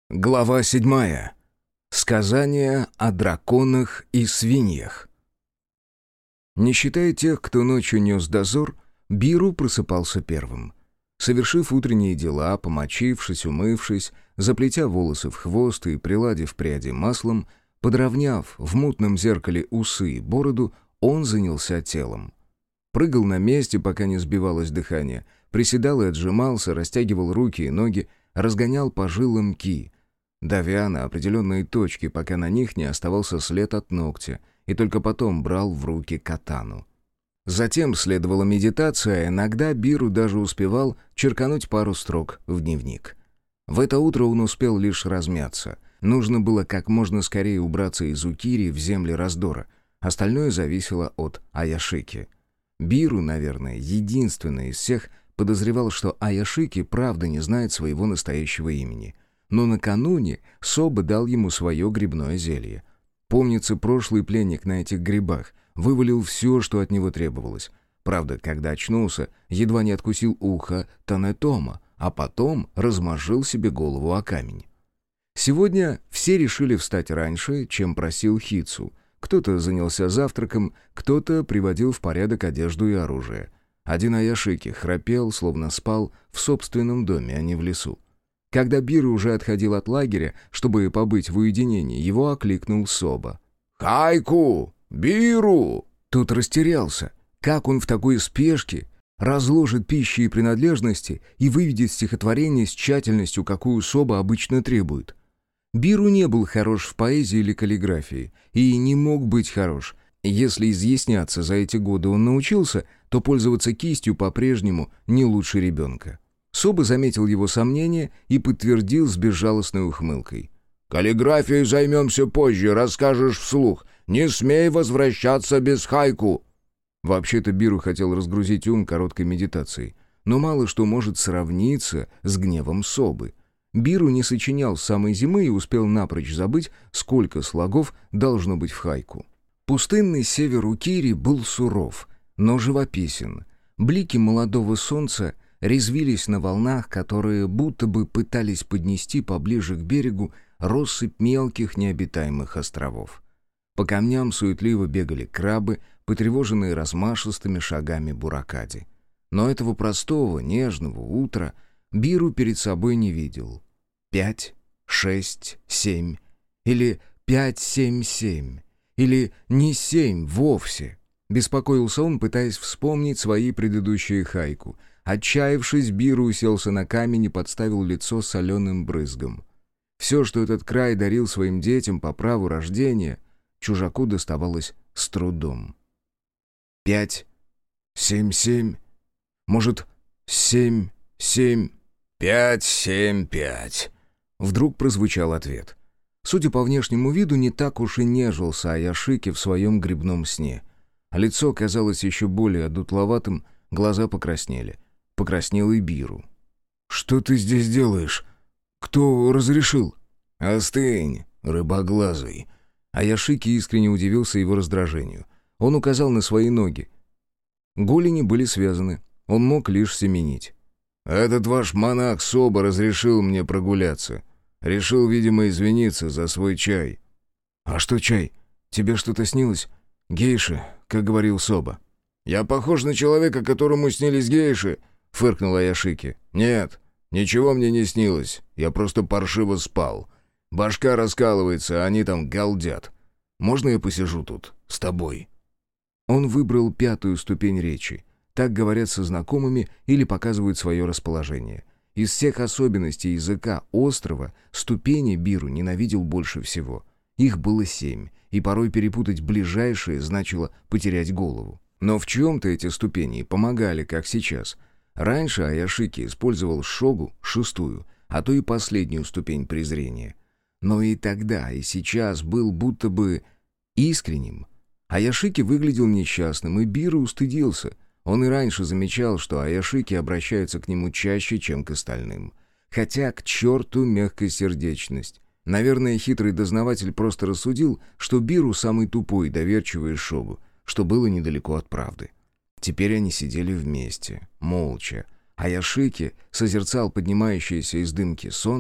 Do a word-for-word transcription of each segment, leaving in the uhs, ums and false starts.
Глава седьмая. Сказания о драконах и свиньях. Не считая тех, кто ночью нес дозор, Биру просыпался первым. Совершив утренние дела, помочившись, умывшись, заплетя волосы в хвост и приладив пряди маслом, подровняв в мутном зеркале усы и бороду, он занялся телом. Прыгал на месте, пока не сбивалось дыхание, приседал и отжимался, растягивал руки и ноги, разгонял по жилам ки, давя на определенные точки, пока на них не оставался след от ногтя, и только потом брал в руки катану. Затем следовала медитация, а иногда Биру даже успевал черкануть пару строк в дневник. В это утро он успел лишь размяться. Нужно было как можно скорее убраться из Укири в земли раздора. Остальное зависело от Аяшики. Биру, наверное, единственный из всех подозревал, что Аяшики правда не знает своего настоящего имени. Но накануне Соба дал ему свое грибное зелье. Помнится, прошлый пленник на этих грибах вывалил все, что от него требовалось. Правда, когда очнулся, едва не откусил ухо Танетома, а потом размозжил себе голову о камень. Сегодня все решили встать раньше, чем просил Хицу. Кто-то занялся завтраком, кто-то приводил в порядок одежду и оружие. Один Аяшики храпел, словно спал в собственном доме, а не в лесу. Когда Биру уже отходил от лагеря, чтобы побыть в уединении, его окликнул Соба. «Хайку! Биру!» Тут растерялся. Как он в такой спешке разложит пищи и принадлежности и выведет стихотворение с тщательностью, какую Соба обычно требует? Биру не был хорош в поэзии или каллиграфии, и не мог быть хорош. Если изъясняться за эти годы он научился, то пользоваться кистью по-прежнему не лучше ребенка. Соба заметил его сомнения и подтвердил с безжалостной ухмылкой. «Каллиграфией займемся позже, расскажешь вслух. Не смей возвращаться без хайку!» Вообще-то Биру хотел разгрузить ум короткой медитацией, но мало что может сравниться с гневом Собы. Биру не сочинял с самой зимы и успел напрочь забыть, сколько слогов должно быть в хайку. Пустынный север Укири был суров, но живописен. Блики молодого солнца резвились на волнах, которые будто бы пытались поднести поближе к берегу россыпь мелких необитаемых островов. По камням суетливо бегали крабы, потревоженные размашистыми шагами буракади. Но этого простого, нежного утра Биру перед собой не видел. Пять, шесть, семь, или пять, семь, семь, или не семь вовсе. Беспокоился он, пытаясь вспомнить свои предыдущие хайку. Отчаявшись, Биру уселся на камень и подставил лицо соленым брызгом. Все, что этот край дарил своим детям по праву рождения, чужаку доставалось с трудом. Пять, семь, семь, может, семь, семь, пять, семь, пять. Вдруг прозвучал ответ. Судя по внешнему виду, не так уж и нежился Аяшики в своем грибном сне. Лицо казалось еще более одутловатым, глаза покраснели. Покраснел и Биру. «Что ты здесь делаешь? Кто разрешил?» «Остынь, рыбоглазый». Аяшики искренне удивился его раздражению. Он указал на свои ноги. Голени были связаны, он мог лишь семенить. «Этот ваш монах Соба разрешил мне прогуляться. Решил, видимо, извиниться за свой чай». «А что чай? Тебе что-то снилось? Гейши, как говорил Соба». «Я похож на человека, которому снились гейши?» — фыркнул Аяшики. «Нет, ничего мне не снилось. Я просто паршиво спал. Башка раскалывается, а они там галдят. Можно я посижу тут с тобой?» Он выбрал пятую ступень речи. Так говорят со знакомыми или показывают свое расположение. Из всех особенностей языка острова ступени Биру ненавидел больше всего. Их было семь, и порой перепутать ближайшие значило потерять голову. Но в чем-то эти ступени помогали, как сейчас. Раньше Аяшики использовал шогу, шестую, а то и последнюю ступень презрения. Но и тогда, и сейчас был будто бы искренним. Аяшики выглядел несчастным, и Биру устыдился. Он и раньше замечал, что Аяшики обращаются к нему чаще, чем к остальным. Хотя к черту мягкосердечность. Наверное, хитрый дознаватель просто рассудил, что Биру самый тупой и доверчивый из шогу, что было недалеко от правды. Теперь они сидели вместе, молча. Аяшики созерцал поднимающееся из дымки солнце,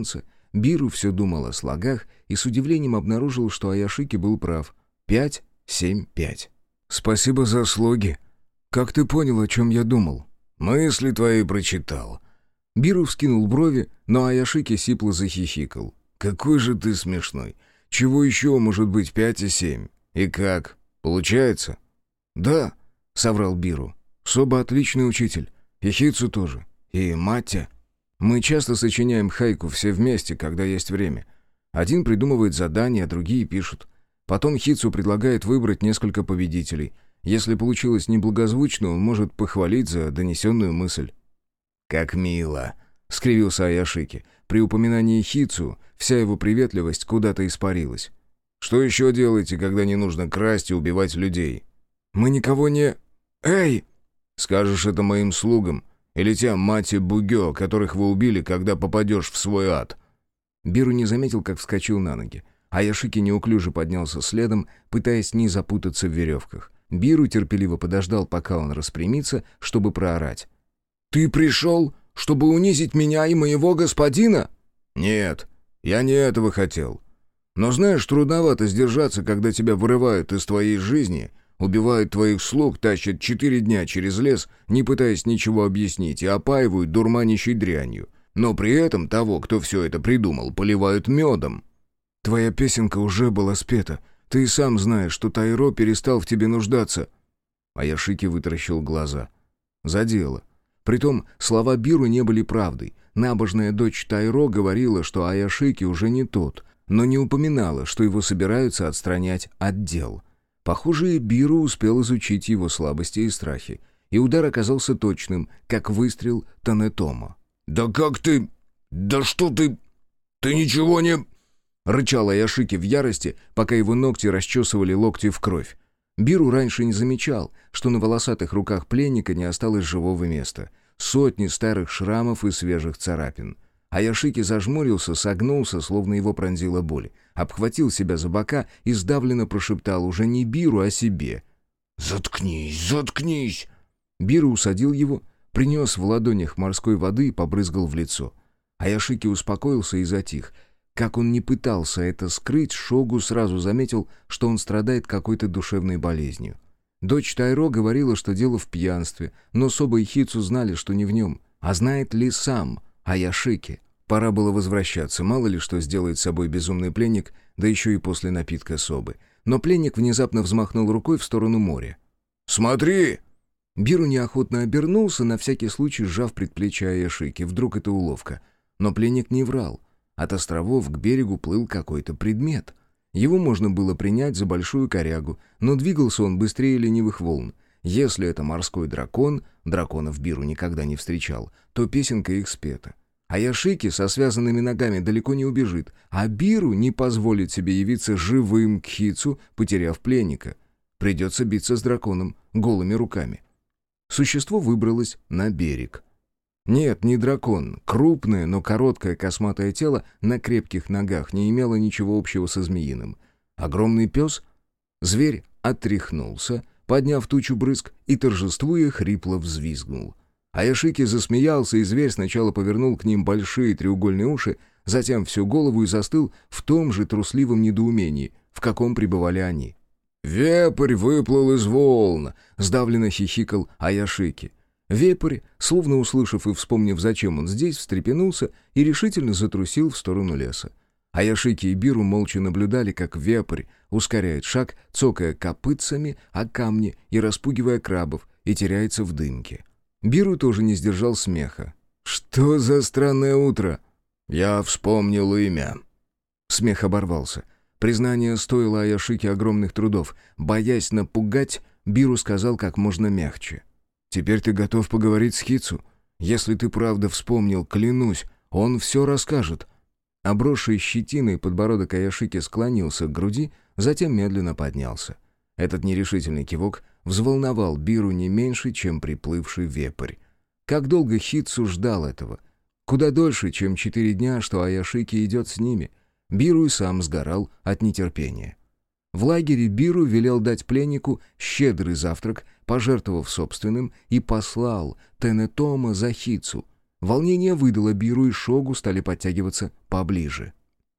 Биру все думал о слогах и с удивлением обнаружил, что Аяшики был прав. Пять, семь, пять. «Спасибо за слоги. Как ты понял, о чем я думал?» «Мысли твои прочитал». Биру вскинул брови, но Аяшики сипло захихикал. «Какой же ты смешной. Чего еще может быть пять и семь? И как? Получается?» «Да», — соврал Биру. «Соба отличный учитель. И Хицу тоже. И Матя. Мы часто сочиняем хайку все вместе, когда есть время. Один придумывает задания, а другие пишут. Потом Хицу предлагает выбрать несколько победителей. Если получилось неблагозвучно, он может похвалить за донесенную мысль». «Как мило», — скривился Аяшики. При упоминании Хицу вся его приветливость куда-то испарилась. «Что еще делаете, когда не нужно красть и убивать людей?» «Мы никого не... Эй!» «Скажешь это моим слугам или тем мате Бугё, которых вы убили, когда попадешь в свой ад?» Биру не заметил, как вскочил на ноги. Аяшики неуклюже поднялся следом, пытаясь не запутаться в веревках. Биру терпеливо подождал, пока он распрямится, чтобы проорать. «Ты пришел, чтобы унизить меня и моего господина?» «Нет, я не этого хотел. Но знаешь, трудновато сдержаться, когда тебя вырывают из твоей жизни, убивают твоих слуг, тащат четыре дня через лес, не пытаясь ничего объяснить, и опаивают дурманящей дрянью. Но при этом того, кто все это придумал, поливают медом». «Твоя песенка уже была спета. Ты и сам знаешь, что Тайро перестал в тебе нуждаться». Аяшики вытаращил глаза. Задело. Притом слова Биру не были правдой. Набожная дочь Тайро говорила, что Аяшики уже не тот, но не упоминала, что его собираются отстранять от дел. Похоже, Биру успел изучить его слабости и страхи, и удар оказался точным, как выстрел Танетомо. «Да как ты... Да что ты... Ты ничего не...» Рычал Аяшики в ярости, пока его ногти расчесывали локти в кровь. Биру раньше не замечал, что на волосатых руках пленника не осталось живого места. Сотни старых шрамов и свежих царапин. Аяшики зажмурился, согнулся, словно его пронзила боль. Обхватил себя за бока и сдавленно прошептал уже не Биру, а себе. «Заткнись, заткнись!» Биру усадил его, принес в ладонях морской воды и побрызгал в лицо. Аяшики успокоился и затих. Как он не пытался это скрыть, Шогу сразу заметил, что он страдает какой-то душевной болезнью. Дочь Тайро говорила, что дело в пьянстве, но Соба и Хицу знали, что не в нем. А знает ли сам Аяшики? Пора было возвращаться, мало ли что сделает с собой безумный пленник, да еще и после напитка Собы. Но пленник внезапно взмахнул рукой в сторону моря. «Смотри!» Биру неохотно обернулся, на всякий случай сжав предплечье Аяшики. Вдруг это уловка. Но пленник не врал. От островов к берегу плыл какой-то предмет. Его можно было принять за большую корягу, но двигался он быстрее ленивых волн. Если это морской дракон, драконов Биру никогда не встречал, то песенка их спета. Аяшики со связанными ногами далеко не убежит, а Биру не позволит себе явиться живым к Хицу, потеряв пленника. Придется биться с драконом голыми руками. Существо выбралось на берег. Нет, не дракон. Крупное, но короткое косматое тело на крепких ногах не имело ничего общего со змеиным. Огромный пес? Зверь отряхнулся, подняв тучу брызг, и, торжествуя, хрипло взвизгнул. Аяшики засмеялся, и зверь сначала повернул к ним большие треугольные уши, затем всю голову и застыл в том же трусливом недоумении, в каком пребывали они. «Вепрь выплыл из волн!» — сдавленно хихикал Аяшики. Вепрь, словно услышав и вспомнив, зачем он здесь, встрепенулся и решительно затрусил в сторону леса. Аяшики и Биру молча наблюдали, как вепрь ускоряет шаг, цокая копытцами о камни и распугивая крабов, и теряется в дымке. Биру тоже не сдержал смеха. «Что за странное утро?» «Я вспомнил имя». Смех оборвался. Признание стоило Аяшике огромных трудов. Боясь напугать, Биру сказал как можно мягче. «Теперь ты готов поговорить с Хицу? Если ты правда вспомнил, клянусь, он все расскажет». Обросший щетиной подбородок Аяшики склонился к груди, затем медленно поднялся. Этот нерешительный кивок взволновал Биру не меньше, чем приплывший вепрь. Как долго Хицу ждал этого? Куда дольше, чем четыре дня, что Аяшики идет с ними. Биру и сам сгорал от нетерпения. В лагере Биру велел дать пленнику щедрый завтрак, пожертвовав собственным, и послал Тенетома за Хицу. Волнение выдало Биру, и Шогу стали подтягиваться поближе.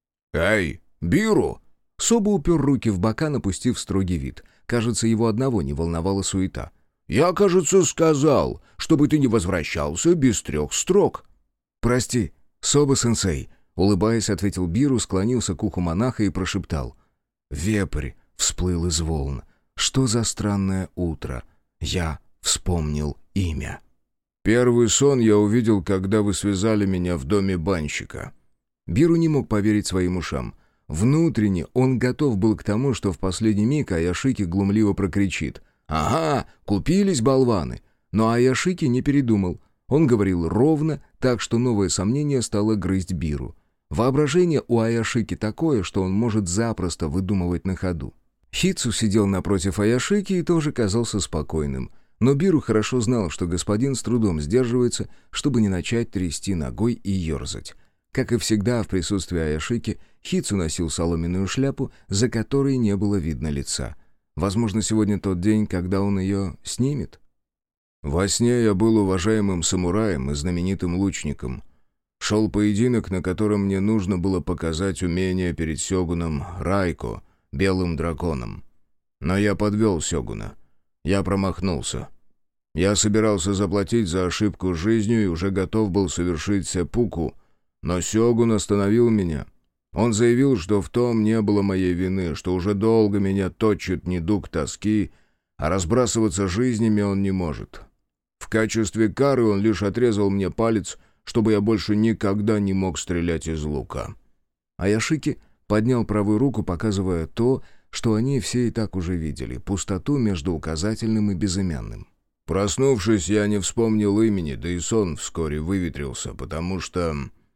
«Эй, Биру!» Соба упер руки в бока, напустив строгий вид. Кажется, его одного не волновала суета. «Я, кажется, сказал, чтобы ты не возвращался без трех строк». «Прости, Соба-сенсей», — улыбаясь, ответил Биру, склонился к уху монаха и прошептал. «Вепрь всплыл из волн. Что за странное утро? Я вспомнил имя». «Первый сон я увидел, когда вы связали меня в доме банщика». Биру не мог поверить своим ушам. Внутренне он готов был к тому, что в последний миг Аяшики глумливо прокричит: «Ага, купились болваны!» Но Аяшики не передумал. Он говорил ровно, так что новое сомнение стало грызть Биру. Воображение у Аяшики такое, что он может запросто выдумывать на ходу. Хитсу сидел напротив Аяшики и тоже казался спокойным. Но Биру хорошо знал, что господин с трудом сдерживается, чтобы не начать трясти ногой и ерзать. Как и всегда в присутствии Аяшики, Хитсу носил соломенную шляпу, за которой не было видно лица. Возможно, сегодня тот день, когда он ее снимет. «Во сне я был уважаемым самураем и знаменитым лучником. Шел поединок, на котором мне нужно было показать умение перед сёгуном Райко, белым драконом. Но я подвел сёгуна. Я промахнулся. Я собирался заплатить за ошибку жизнью и уже готов был совершить сэппуку, но сёгун остановил меня. Он заявил, что в том не было моей вины, что уже долго меня точит недуг тоски, а разбрасываться жизнями он не может. В качестве кары он лишь отрезал мне палец, чтобы я больше никогда не мог стрелять из лука». Аяшики поднял правую руку, показывая то, что они все и так уже видели — пустоту между указательным и безымянным. «Проснувшись, я не вспомнил имени, да и сон вскоре выветрился, потому что...»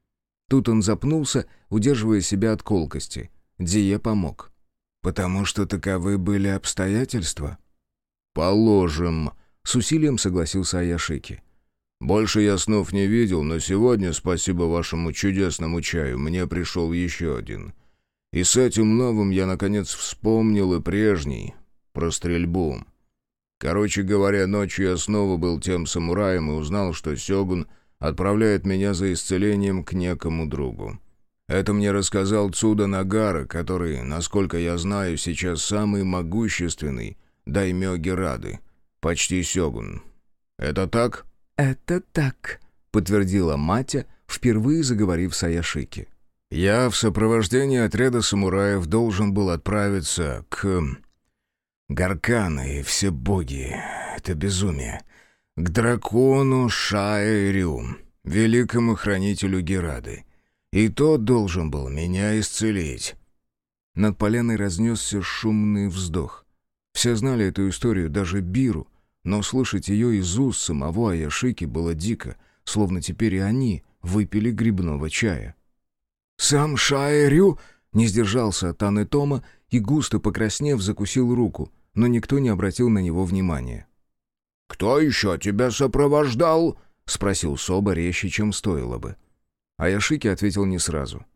Тут он запнулся, удерживая себя от колкости. Дзие помог. «Потому что таковы были обстоятельства?» «Положим», — с усилием согласился Аяшики. «Больше я снов не видел, но сегодня, спасибо вашему чудесному чаю, мне пришел еще один. И с этим новым я, наконец, вспомнил и прежний, про стрельбу. Короче говоря, ночью я снова был тем самураем и узнал, что сёгун отправляет меня за исцелением к некому другу. Это мне рассказал Цуда Нагара, который, насколько я знаю, сейчас самый могущественный даймё Герады, почти сёгун. Это так?» «Это так», — подтвердила Матя, впервые заговорив с Аяшики. «Я в сопровождении отряда самураев должен был отправиться к... Гарканы и все боги. Это безумие. К дракону Шаэрю, великому хранителю Герады. И тот должен был меня исцелить». Над поляной разнесся шумный вздох. Все знали эту историю, даже Биру, но слышать ее из уст самого Аяшики было дико, словно теперь и они выпили грибного чая. «Сам Шаэрю!» — не сдержался Танэтома и, густо покраснев, закусил руку, но никто не обратил на него внимания. «Кто еще тебя сопровождал?» — спросил Соба резче, чем стоило бы. Аяшики ответил не сразу.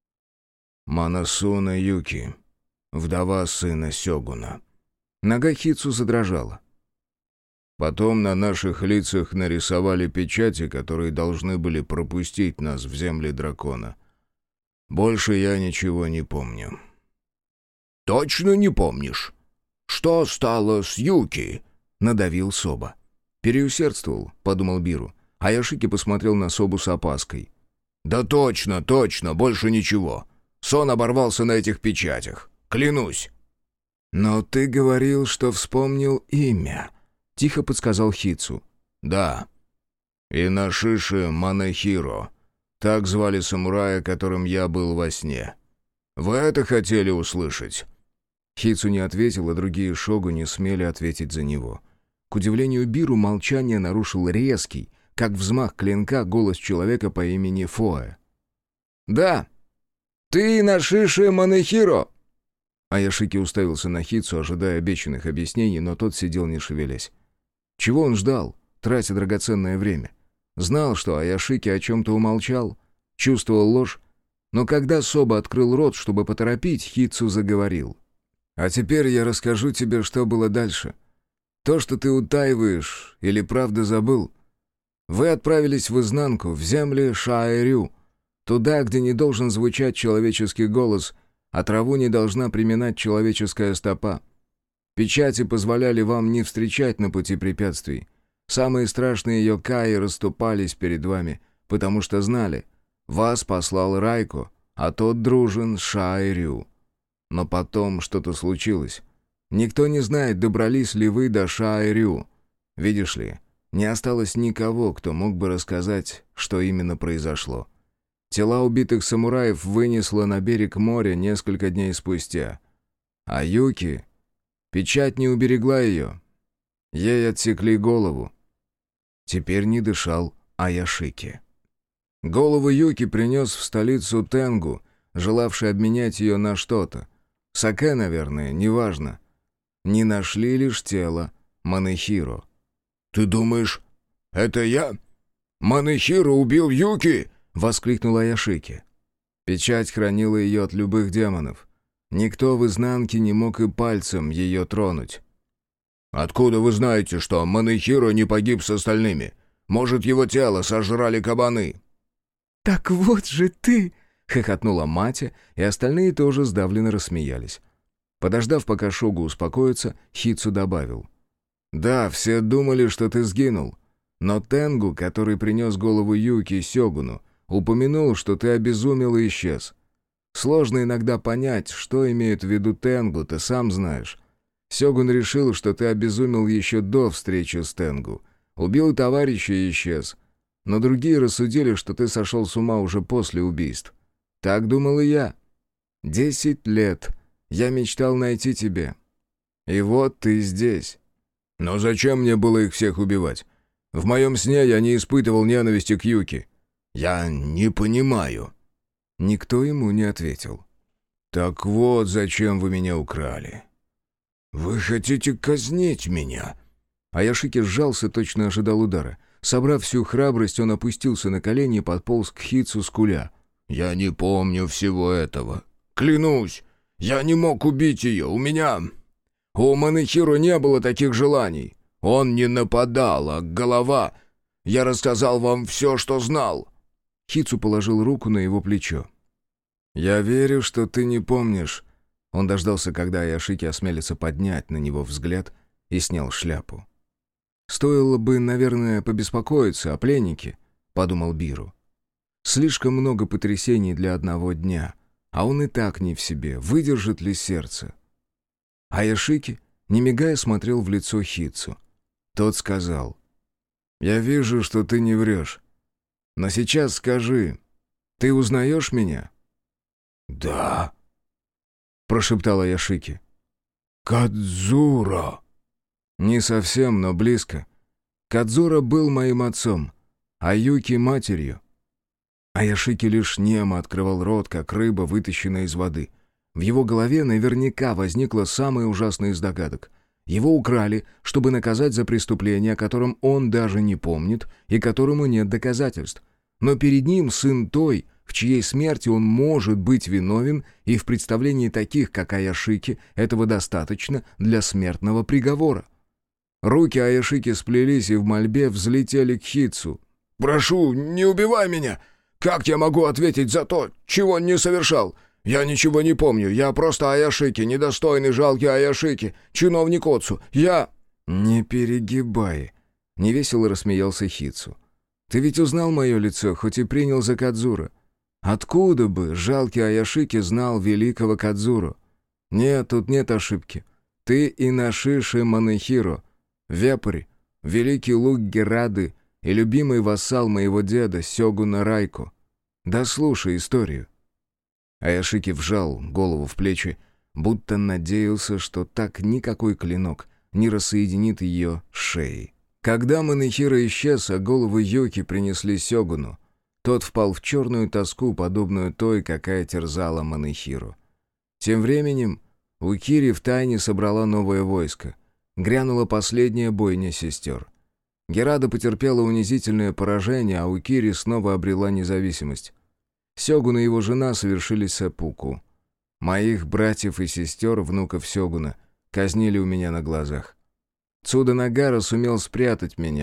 «Манасуна Юки, вдова сына сёгуна». Нога Хитсу задрожала. «Потом на наших лицах нарисовали печати, которые должны были пропустить нас в земли дракона. Больше я ничего не помню». «Точно не помнишь? Что стало с Юки?» — надавил Соба. «Переусердствовал», — подумал Биру. Аяшики посмотрел на Собу с опаской. «Да точно, точно, больше ничего. Сон оборвался на этих печатях. Клянусь». «Но ты говорил, что вспомнил имя», — тихо подсказал Хитсу. «Да. Инашиши Манэхиро. Так звали самурая, которым я был во сне. Вы это хотели услышать?» Хитсу не ответил, а другие шогу не смели ответить за него. К удивлению Биру, молчание нарушил резкий, как взмах клинка, голос человека по имени Фоэ. «Да, ты Инашиши Манэхиро!» Аяшики уставился на Хитсу, ожидая обещанных объяснений, но тот сидел не шевелясь. Чего он ждал, тратя драгоценное время? Знал, что Аяшики о чем-то умолчал, чувствовал ложь, но когда Соба открыл рот, чтобы поторопить, Хитсу заговорил. «А теперь я расскажу тебе, что было дальше. То, что ты утаиваешь или правда забыл. Вы отправились в изнанку, в земли Шаэрю, туда, где не должен звучать человеческий голос, а траву не должна приминать человеческая стопа. Печати позволяли вам не встречать на пути препятствий. Самые страшные йокаи расступались перед вами, потому что знали, вас послал Райко, а тот дружен с Шаэрю. Но потом что-то случилось. Никто не знает, добрались ли вы до Шаэрю. Видишь ли, не осталось никого, кто мог бы рассказать, что именно произошло. Тела убитых самураев вынесло на берег моря несколько дней спустя. А Юки... Печать не уберегла ее. Ей отсекли голову. Теперь не дышал Аяшики. Голову Юки принес в столицу Тенгу, желавший обменять ее на что-то. Саке, наверное, неважно. Не нашли лишь тело Манэхиро. «Ты думаешь, это я? Манэхиро убил Юки?» — воскликнул Аяшики. Печать хранила ее от любых демонов. Никто в изнанке не мог и пальцем ее тронуть. «Откуда вы знаете, что Манэхиро не погиб с остальными? Может, его тело сожрали кабаны?» «Так вот же ты!» — хохотнула Матя, и остальные тоже сдавленно рассмеялись. Подождав, пока Шогу успокоится, Хитсу добавил. «Да, все думали, что ты сгинул. Но Тенгу, который принес голову Юки Сёгуну, упомянул, что ты обезумел и исчез. Сложно иногда понять, что имеет в виду Тенгу, ты сам знаешь. Сёгун решил, что ты обезумел еще до встречи с Тенгу. Убил товарища и исчез. Но другие рассудили, что ты сошел с ума уже после убийств. Так думал и я. Десять лет я мечтал найти тебя. И вот ты здесь». «Но зачем мне было их всех убивать? В моем сне я не испытывал ненависти к Юки. Я не понимаю». Никто ему не ответил. «Так вот, зачем вы меня украли? Вы хотите казнить меня?» Аяшики сжался, точно ожидал удара. Собрав всю храбрость, он опустился на колени и подполз к Хитсу скуля. «Я не помню всего этого. Клянусь, я не мог убить ее. У меня... У Манэхиро не было таких желаний. Он не нападал, а голова... Я рассказал вам все, что знал». Хитсу положил руку на его плечо. «Я верю, что ты не помнишь». Он дождался, когда Аяшики осмелится поднять на него взгляд, и снял шляпу. «Стоило бы, наверное, побеспокоиться о пленнике», — подумал Биру. «Слишком много потрясений для одного дня, а он и так не в себе. Выдержит ли сердце?» Аяшики, не мигая, смотрел в лицо Хитсу. Тот сказал: «Я вижу, что ты не врешь. Но сейчас скажи, ты узнаешь меня?» «Да», — прошептал Аяшики. «Кадзуро». «Не совсем, но близко. Кадзуро был моим отцом, а Юки — матерью». Аяшики лишь немо открывал рот, как рыба, вытащенная из воды. В его голове наверняка возникла самая ужасная из догадок. Его украли, чтобы наказать за преступление, о котором он даже не помнит и которому нет доказательств. Но перед ним сын той, в чьей смерти он может быть виновен, и в представлении таких, как Аяшики, этого достаточно для смертного приговора. Руки Аяшики сплелись и в мольбе взлетели к Хитсу. «Прошу, не убивай меня! Как я могу ответить за то, чего не совершал? Я ничего не помню, я просто Аяшики, недостойный, жалкий Аяшики, чиновник Отцу, я...» «Не перегибай», — невесело рассмеялся Хитсу. «Ты ведь узнал мое лицо, хоть и принял за Кадзуро. Откуда бы жалкий Аяшики знал великого Кадзуро? Нет, тут нет ошибки. Ты Инашиши Манэхиро, вепрь, великий лук Герады и любимый вассал моего деда Сёгуна Райко. Дослушай историю». Аяшики вжал голову в плечи, будто надеялся, что так никакой клинок не рассоединит ее с шеей. Когда Манэхиро исчез, а голову Юки принесли Сёгуну, тот впал в черную тоску, подобную той, какая терзала Манэхиро. Тем временем Укири втайне собрала новое войско. Грянула последняя бойня сестер. Герада потерпела унизительное поражение, а Укири снова обрела независимость. Сёгун и его жена совершили сэппуку. Моих братьев и сестер, внуков Сёгуна, казнили у меня на глазах. Цуда Нагара сумел спрятать меня,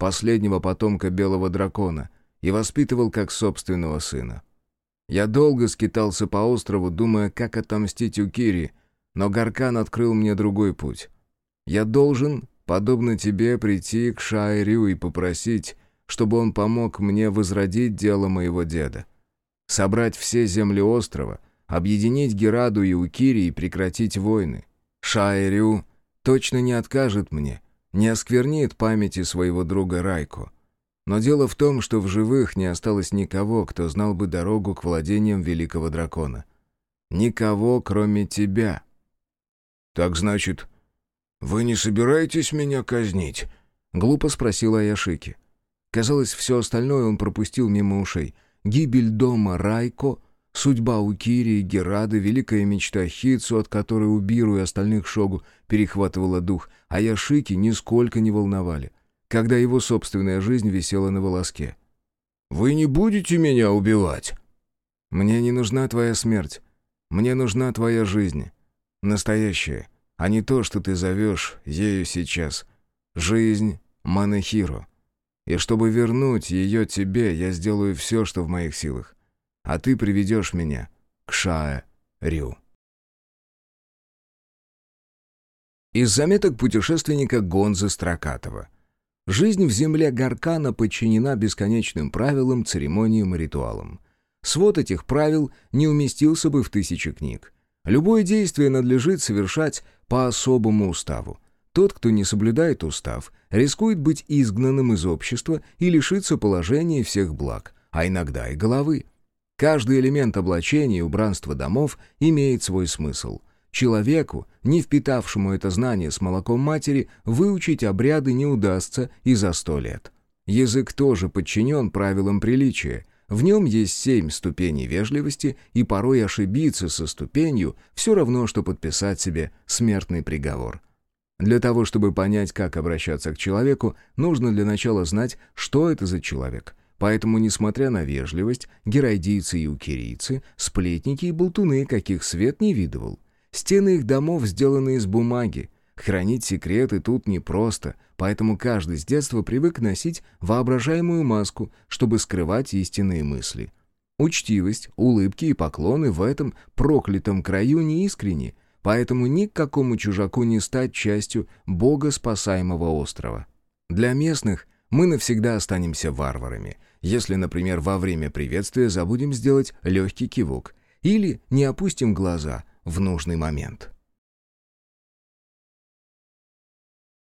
последнего потомка белого дракона, и воспитывал как собственного сына. Я долго скитался по острову, думая, как отомстить Укири, но Гаркан открыл мне другой путь. Я должен, подобно тебе, прийти к Шаэрю и попросить, чтобы он помог мне возродить дело моего деда. Собрать все земли острова, объединить Гераду и Укири и прекратить войны. Шаэрю точно не откажет мне, не осквернит памяти своего друга Райко. Но дело в том, что в живых не осталось никого, кто знал бы дорогу к владениям великого дракона. Никого, кроме тебя. «Так значит, вы не собираетесь меня казнить?» — глупо спросила Аяшики. Казалось, все остальное он пропустил мимо ушей. Гибель дома Райко, судьба Укири и Герады, великая мечта Хитсу, от которой у Биру и остальных шогу перехватывала дух, Аяшики нисколько не волновали, когда его собственная жизнь висела на волоске. «Вы не будете меня убивать?» «Мне не нужна твоя смерть. Мне нужна твоя жизнь. Настоящая, а не то, что ты зовешь ею сейчас. Жизнь Манэхиро. И чтобы вернуть ее тебе, я сделаю все, что в моих силах. А ты приведешь меня к Шаэ-Рю». Из заметок путешественника Гонзы Строкатова. Жизнь в земле Гаркана подчинена бесконечным правилам, церемониям и ритуалам. Свод этих правил не уместился бы в тысячи книг. Любое действие надлежит совершать по особому уставу. Тот, кто не соблюдает устав, рискует быть изгнанным из общества и лишиться положения и всех благ, а иногда и головы. Каждый элемент облачения и убранства домов имеет свой смысл. Человеку, не впитавшему это знание с молоком матери, выучить обряды не удастся и за сто лет. Язык тоже подчинен правилам приличия. В нем есть семь ступеней вежливости, и порой ошибиться со ступенью все равно, что подписать себе смертный приговор. Для того, чтобы понять, как обращаться к человеку, нужно для начала знать, что это за человек. Поэтому, несмотря на вежливость, герайдийцы и укирийцы, сплетники и болтуны, каких свет не видывал. Стены их домов сделаны из бумаги. Хранить секреты тут непросто, поэтому каждый с детства привык носить воображаемую маску, чтобы скрывать истинные мысли. Учтивость, улыбки и поклоны в этом проклятом краю неискренни, поэтому ни к какому чужаку не стать частью бога-спасаемого острова. Для местных мы навсегда останемся варварами, если, например, во время приветствия забудем сделать легкий кивок или не опустим глаза в нужный момент.